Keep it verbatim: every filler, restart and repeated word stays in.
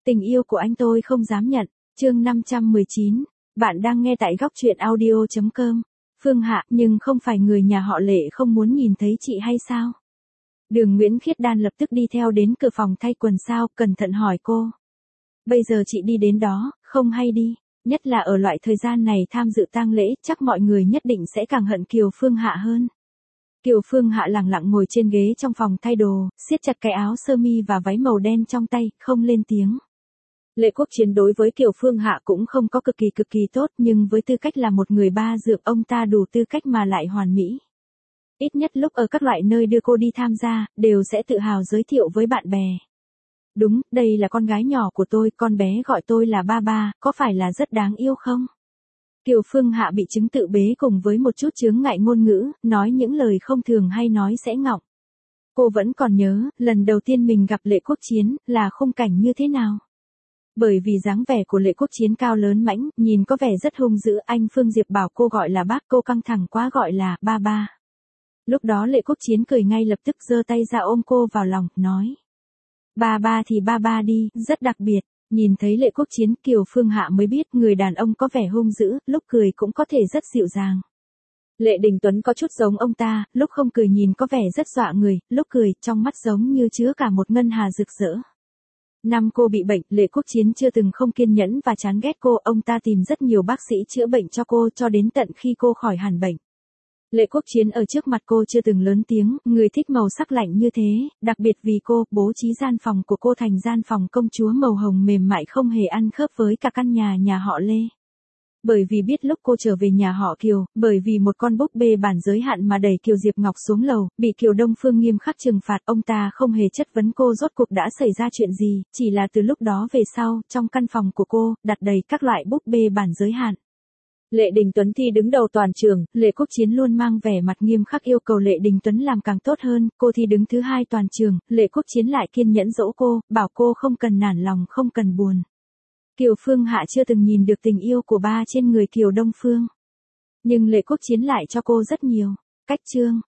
Tình yêu của anh tôi không dám nhận. Chương năm trăm mười chín. Bạn đang nghe tại góc truyện audio chấm com. Phương Hạ, nhưng không phải người nhà họ Lệ không muốn nhìn thấy chị hay sao? Đường Nguyễn Khiết Đan lập tức đi theo đến cửa phòng thay quần sao, cẩn thận hỏi cô. Bây giờ chị đi đến đó, không hay đi, nhất là ở loại thời gian này tham dự tang lễ, chắc mọi người nhất định sẽ càng hận Kiều Phương Hạ hơn. Kiều Phương Hạ lẳng lặng ngồi trên ghế trong phòng thay đồ, siết chặt cái áo sơ mi và váy màu đen trong tay, không lên tiếng. Lệ Quốc Chiến đối với Kiều Phương Hạ cũng không có cực kỳ cực kỳ tốt, nhưng với tư cách là một người ba dượng, ông ta đủ tư cách mà lại hoàn mỹ. Ít nhất lúc ở các loại nơi đưa cô đi tham gia, đều sẽ tự hào giới thiệu với bạn bè. Đúng, đây là con gái nhỏ của tôi, con bé gọi tôi là ba ba, có phải là rất đáng yêu không? Kiều Phương Hạ bị chứng tự bế cùng với một chút chướng ngại ngôn ngữ, nói những lời không thường hay nói sẽ ngọng. Cô vẫn còn nhớ, lần đầu tiên mình gặp Lệ Quốc Chiến, là khung cảnh như thế nào? Bởi vì dáng vẻ của Lệ Quốc Chiến cao lớn mãnh, nhìn có vẻ rất hung dữ, anh Phương Diệp bảo cô gọi là bác, cô căng thẳng quá gọi là ba ba. Lúc đó Lệ Quốc Chiến cười ngay lập tức giơ tay ra ôm cô vào lòng, nói. Ba ba thì ba ba đi, rất đặc biệt. Nhìn thấy Lệ Quốc Chiến, Kiều Phương Hạ mới biết người đàn ông có vẻ hung dữ, lúc cười cũng có thể rất dịu dàng. Lệ Đình Tuấn có chút giống ông ta, lúc không cười nhìn có vẻ rất dọa người, lúc cười, trong mắt giống như chứa cả một ngân hà rực rỡ. Năm cô bị bệnh, Lệ Quốc Chiến chưa từng không kiên nhẫn và chán ghét cô, ông ta tìm rất nhiều bác sĩ chữa bệnh cho cô cho đến tận khi cô khỏi hẳn bệnh. Lệ Quốc Chiến ở trước mặt cô chưa từng lớn tiếng, người thích màu sắc lạnh như thế, đặc biệt vì cô, bố trí gian phòng của cô thành gian phòng công chúa màu hồng mềm mại không hề ăn khớp với cả căn nhà nhà họ Lê. Bởi vì biết lúc cô trở về nhà họ Kiều, bởi vì một con búp bê bản giới hạn mà đẩy Kiều Diệp Ngọc xuống lầu, bị Kiều Đông Phương nghiêm khắc trừng phạt, ông ta không hề chất vấn cô rốt cuộc đã xảy ra chuyện gì, chỉ là từ lúc đó về sau, trong căn phòng của cô, đặt đầy các loại búp bê bản giới hạn. Lệ Đình Tuấn thì đứng đầu toàn trường, Lệ Quốc Chiến luôn mang vẻ mặt nghiêm khắc yêu cầu Lệ Đình Tuấn làm càng tốt hơn, cô thì đứng thứ hai toàn trường, Lệ Quốc Chiến lại kiên nhẫn dỗ cô, bảo cô không cần nản lòng, không cần buồn. Kiều Phương Hạ chưa từng nhìn được tình yêu của ba trên người Kiều Đông Phương. Nhưng Lệ Quốc Chiến lại cho cô rất nhiều. Cách chương,